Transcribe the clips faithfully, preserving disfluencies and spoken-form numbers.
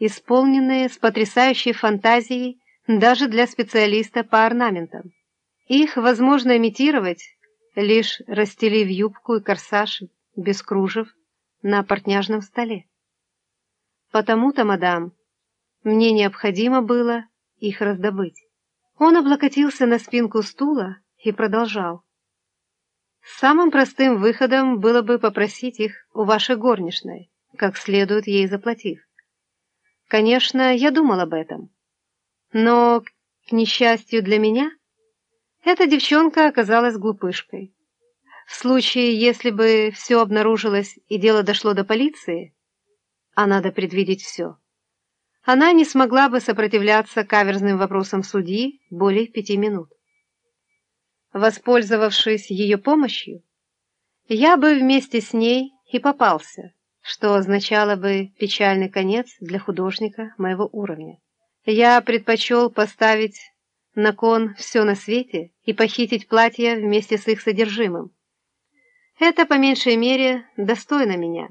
исполненные с потрясающей фантазией даже для специалиста по орнаментам. Их возможно имитировать, лишь расстелив юбку и корсаж без кружев на портняжном столе. Потому-то, мадам, мне необходимо было их раздобыть. Он облокотился на спинку стула и продолжал. Самым простым выходом было бы попросить их у вашей горничной, как следует ей заплатив. Конечно, я думал об этом. Но, к несчастью для меня, эта девчонка оказалась глупышкой. В случае, если бы все обнаружилось и дело дошло до полиции, а надо предвидеть все, она не смогла бы сопротивляться каверзным вопросам судьи более пяти минут. Воспользовавшись ее помощью, я бы вместе с ней и попался, что означало бы печальный конец для художника моего уровня. Я предпочел поставить на кон все на свете и похитить платья вместе с их содержимым. Это, по меньшей мере, достойно меня.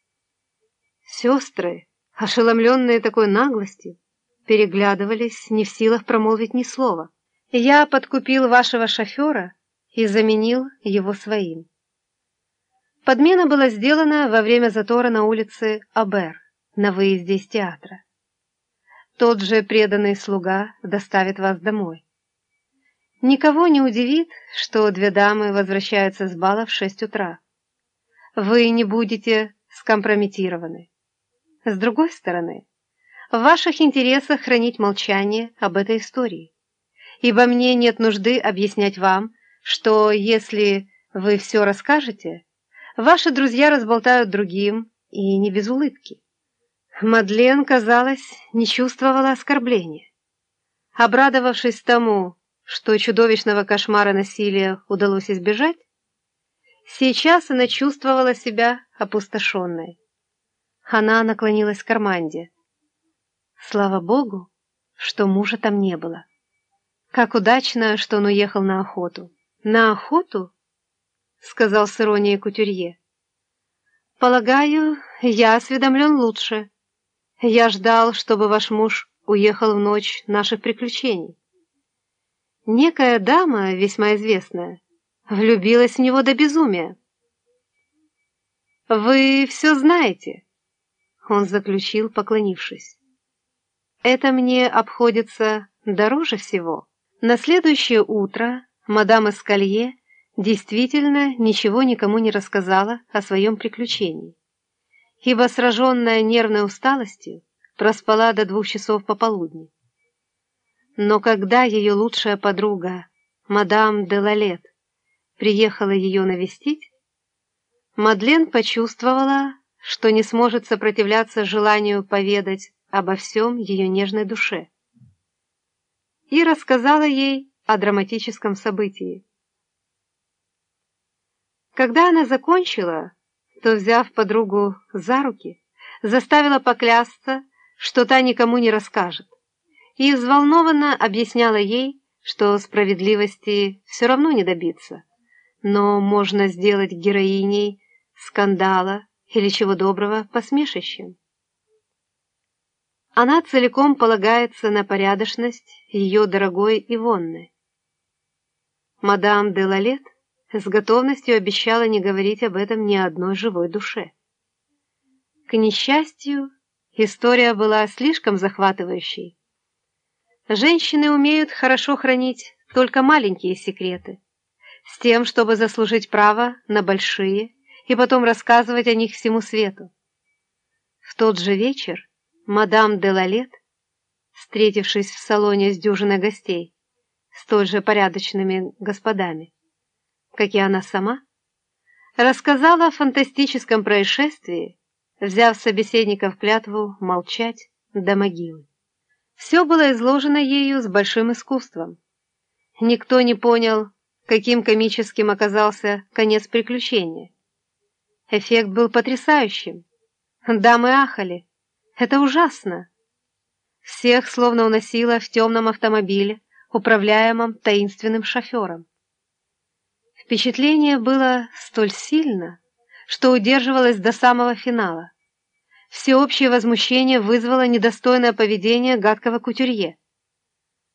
Сестры, ошеломленные такой наглостью, переглядывались, не в силах промолвить ни слова. Я подкупил вашего шофера и заменил его своим. Подмена была сделана во время затора на улице Абер, на выезде из театра. Тот же преданный слуга доставит вас домой. Никого не удивит, что две дамы возвращаются с бала в шесть утра. Вы не будете скомпрометированы. С другой стороны, в ваших интересах хранить молчание об этой истории, ибо мне нет нужды объяснять вам, что если вы все расскажете, ваши друзья разболтают другим, и не без улыбки. Мадлен, казалось, не чувствовала оскорбления. Обрадовавшись тому, что чудовищного кошмара насилия удалось избежать, сейчас она чувствовала себя опустошенной. Она наклонилась к Арманде. Слава Богу, что мужа там не было. Как удачно, что он уехал на охоту. На охоту? — сказал с иронией кутюрье. Полагаю, я осведомлен лучше. Я ждал, чтобы ваш муж уехал в ночь наших приключений. Некая дама, весьма известная, влюбилась в него до безумия. «Вы все знаете», — он заключил, поклонившись. «Это мне обходится дороже всего». На следующее утро мадам Эскалье действительно ничего никому не рассказала о своем приключении, ибо, сраженная нервной усталостью, проспала до двух часов пополудни. Но когда ее лучшая подруга, мадам де Лалет, приехала ее навестить, Мадлен почувствовала, что не сможет сопротивляться желанию поведать обо всем ее нежной душе, и рассказала ей о драматическом событии. Когда она закончила, то, взяв подругу за руки, заставила поклясться, что та никому не расскажет, и взволнованно объясняла ей, что справедливости все равно не добиться, но можно сделать героиней скандала или чего доброго посмешищем. Она целиком полагается на порядочность ее дорогой Ивонны. Мадам де Лалет с готовностью обещала не говорить об этом ни одной живой душе. К несчастью, история была слишком захватывающей. Женщины умеют хорошо хранить только маленькие секреты, с тем, чтобы заслужить право на большие и потом рассказывать о них всему свету. В тот же вечер мадам де Лалет, встретившись в салоне с дюжиной гостей, столь же порядочными господами, как и она сама, рассказала о фантастическом происшествии, взяв собеседника в клятву молчать до могилы. Все было изложено ею с большим искусством. Никто не понял, каким комическим оказался конец приключения. Эффект был потрясающим. Дамы ахали. Это ужасно. Всех словно уносило в темном автомобиле, управляемом таинственным шофером. Впечатление было столь сильно, что удерживалось до самого финала. Всеобщее возмущение вызвало недостойное поведение гадкого кутюрье.